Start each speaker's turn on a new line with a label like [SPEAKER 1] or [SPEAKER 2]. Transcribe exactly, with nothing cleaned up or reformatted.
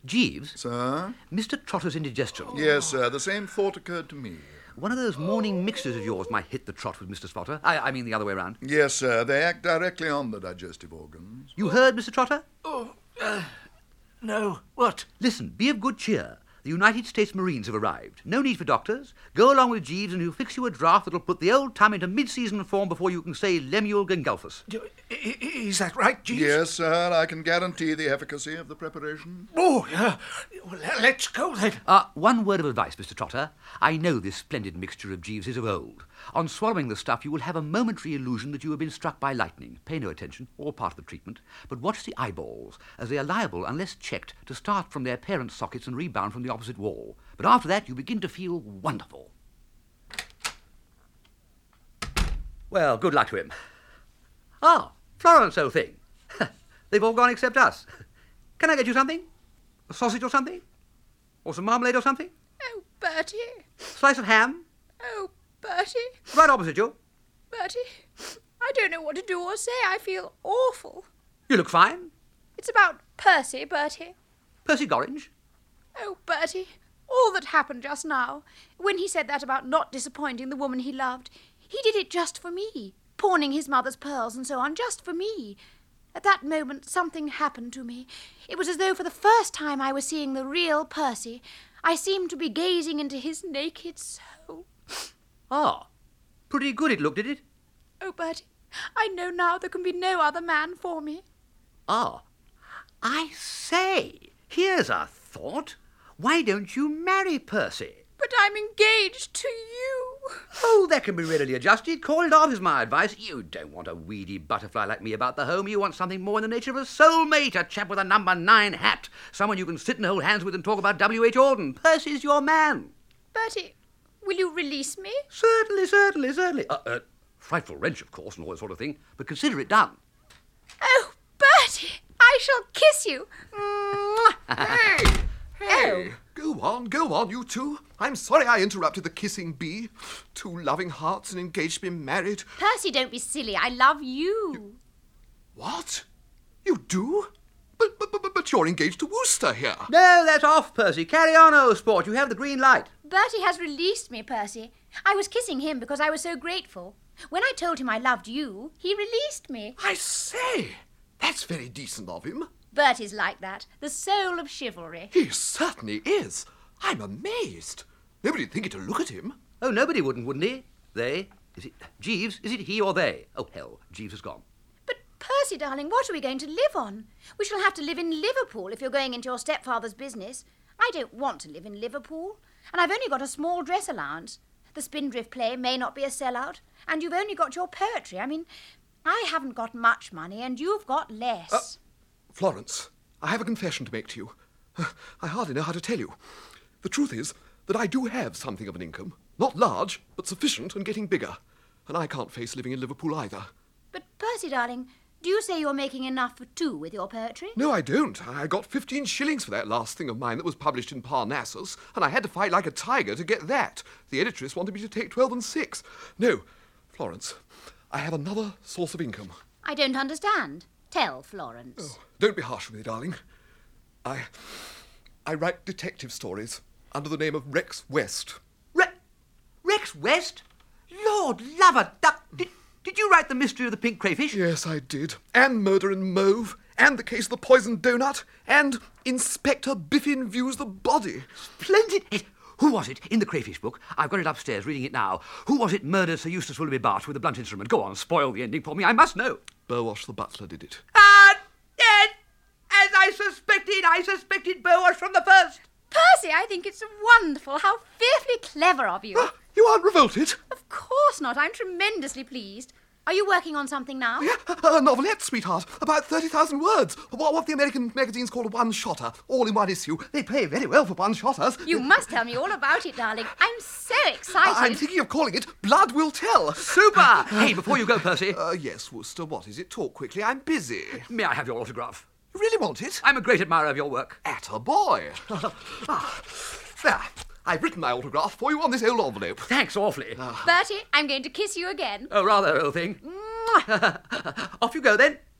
[SPEAKER 1] Jeeves?
[SPEAKER 2] Sir?
[SPEAKER 1] Mister Trotter's indigestion.
[SPEAKER 2] Yes, sir. The same thought occurred to me.
[SPEAKER 1] One of those morning mixtures of yours might hit the trot with Mister Spotter. I, I mean the other way round.
[SPEAKER 2] Yes, sir. They act directly on the digestive organs.
[SPEAKER 1] You heard, Mister Trotter?
[SPEAKER 3] Oh, uh, no. What?
[SPEAKER 1] Listen, be of good cheer. The United States Marines have arrived. No need for doctors. Go along with Jeeves and he'll fix you a draft that'll put the old Tom into mid-season form before you can say Lemuel Gengulphus.
[SPEAKER 3] Do- i- i- Is that right, Jeeves?
[SPEAKER 2] Yes, sir. I can guarantee the efficacy of the preparation.
[SPEAKER 3] Oh, yeah. Well, le- let's go then.
[SPEAKER 1] Uh, one word of advice, Mister Trotter. I know this splendid mixture of Jeeves is of old. On swallowing the stuff, you will have a momentary illusion that you have been struck by lightning. Pay no attention, all part of the treatment. But watch the eyeballs, as they are liable, unless checked, to start from their parent sockets and rebound from the opposite wall. But after that, you begin to feel wonderful. Well, good luck to him. Ah, Florence, old thing. They've all gone except us. Can I get you something? A sausage or something? Or some marmalade or something?
[SPEAKER 4] Oh, Bertie.
[SPEAKER 1] Slice of ham?
[SPEAKER 4] Oh, Bertie.
[SPEAKER 1] Right opposite you.
[SPEAKER 4] Bertie. I don't know what to do or say. I feel awful.
[SPEAKER 1] You look fine.
[SPEAKER 4] It's about Percy, Bertie.
[SPEAKER 1] Percy Gorringe.
[SPEAKER 4] Oh, Bertie. All that happened just now, when he said that about not disappointing the woman he loved, he did it just for me, pawning his mother's pearls and so on, just for me. At that moment, something happened to me. It was as though for the first time I was seeing the real Percy. I seemed to be gazing into his naked soul.
[SPEAKER 1] Ah, pretty good it looked, did it?
[SPEAKER 4] Oh, Bertie, I know now there can be no other man for me.
[SPEAKER 1] Ah, I say, here's a thought. Why don't you marry Percy?
[SPEAKER 4] But I'm engaged to you.
[SPEAKER 1] Oh, that can be readily adjusted. Call it off is my advice. You don't want a weedy butterfly like me about the home. You want something more in the nature of a soulmate, a chap with a number nine hat, someone you can sit and hold hands with and talk about W H. Auden. Percy's your man.
[SPEAKER 4] Bertie, will you release me?
[SPEAKER 1] Certainly, certainly, certainly. Uh, uh, frightful wrench, of course, and all that sort of thing, but consider it done.
[SPEAKER 4] Oh, Bertie, I shall kiss you.
[SPEAKER 5] Hey! Hey!
[SPEAKER 4] Oh.
[SPEAKER 5] Go on, go on, you two. I'm sorry I interrupted the kissing bee. Two loving hearts and engaged to be married.
[SPEAKER 4] Percy, don't be silly. I love you.
[SPEAKER 5] What? You do? But, but, but, but you're engaged to Wooster here.
[SPEAKER 1] No, that's off, Percy. Carry on, old sport. You have the green light.
[SPEAKER 4] Bertie has released me, Percy. I was kissing him because I was so grateful. When I told him I loved you, he released me.
[SPEAKER 5] I say, that's very decent of him.
[SPEAKER 4] Bertie's like that, the soul of chivalry.
[SPEAKER 5] He certainly is. I'm amazed. Nobody'd think it to look at him.
[SPEAKER 1] Oh, nobody wouldn't, wouldn't he? They? Is it Jeeves? Is it he or they? Oh, hell, Jeeves has gone.
[SPEAKER 4] But, Percy, darling, what are we going to live on? We shall have to live in Liverpool if you're going into your stepfather's business. I don't want to live in Liverpool, and I've only got a small dress allowance. The Spindrift play may not be a sellout, and you've only got your poetry. I mean, I haven't got much money, and you've got less.
[SPEAKER 5] Uh, Florence, I have a confession to make to you. I hardly know how to tell you. The truth is that I do have something of an income. Not large, but sufficient and getting bigger. And I can't face living in Liverpool either.
[SPEAKER 4] But, Percy, darling, do you say you're making enough for two with your poetry?
[SPEAKER 5] No, I don't. I got fifteen shillings for that last thing of mine that was published in Parnassus, and I had to fight like a tiger to get that. The editress wanted me to take twelve and six. No, Florence, I have another source of income.
[SPEAKER 4] I don't understand. Tell Florence.
[SPEAKER 5] Oh, don't be harsh with me, darling. I... I write detective stories under the name of Rex West.
[SPEAKER 1] Re- Rex West? Lord love a duck. Did, did you write The Mystery of the Pink Crayfish?
[SPEAKER 5] Yes, I did. And Murder in Mauve. And The Case of the Poisoned Donut. And Inspector Biffin Views the Body.
[SPEAKER 1] Splendid. Hey, who was it in the Crayfish book? I've got it upstairs, reading it now. Who was it murdered Sir Eustace Willoughby Bart with a blunt instrument? Go on, spoil the ending for me. I must know.
[SPEAKER 5] Burwash the butler did it.
[SPEAKER 1] Ah, yes! As I suspected, I suspected Burwash from the first.
[SPEAKER 4] Percy, I think it's wonderful. How fearfully clever of you.
[SPEAKER 5] Ah, you aren't revolted?
[SPEAKER 4] Of course not. I'm tremendously pleased. Are you working on something now?
[SPEAKER 5] Yeah, a novelette, sweetheart. About thirty thousand words. What, what the American magazines call a one-shotter. All in one issue. They pay very well for one-shotters.
[SPEAKER 4] You must tell me all about it, darling. I'm so excited.
[SPEAKER 5] I'm thinking of calling it Blood Will Tell.
[SPEAKER 1] Super! Hey, before you go, Percy.
[SPEAKER 5] Uh, yes, Wooster, what is it? Talk quickly. I'm busy.
[SPEAKER 1] May I have your autograph?
[SPEAKER 5] You really want it?
[SPEAKER 1] I'm a great admirer of your work.
[SPEAKER 5] Attaboy. ah, there. I've written my autograph for you on this old envelope.
[SPEAKER 1] Thanks awfully.
[SPEAKER 4] Bertie, I'm going to kiss you again.
[SPEAKER 1] Oh, rather, old thing. Off you go, then.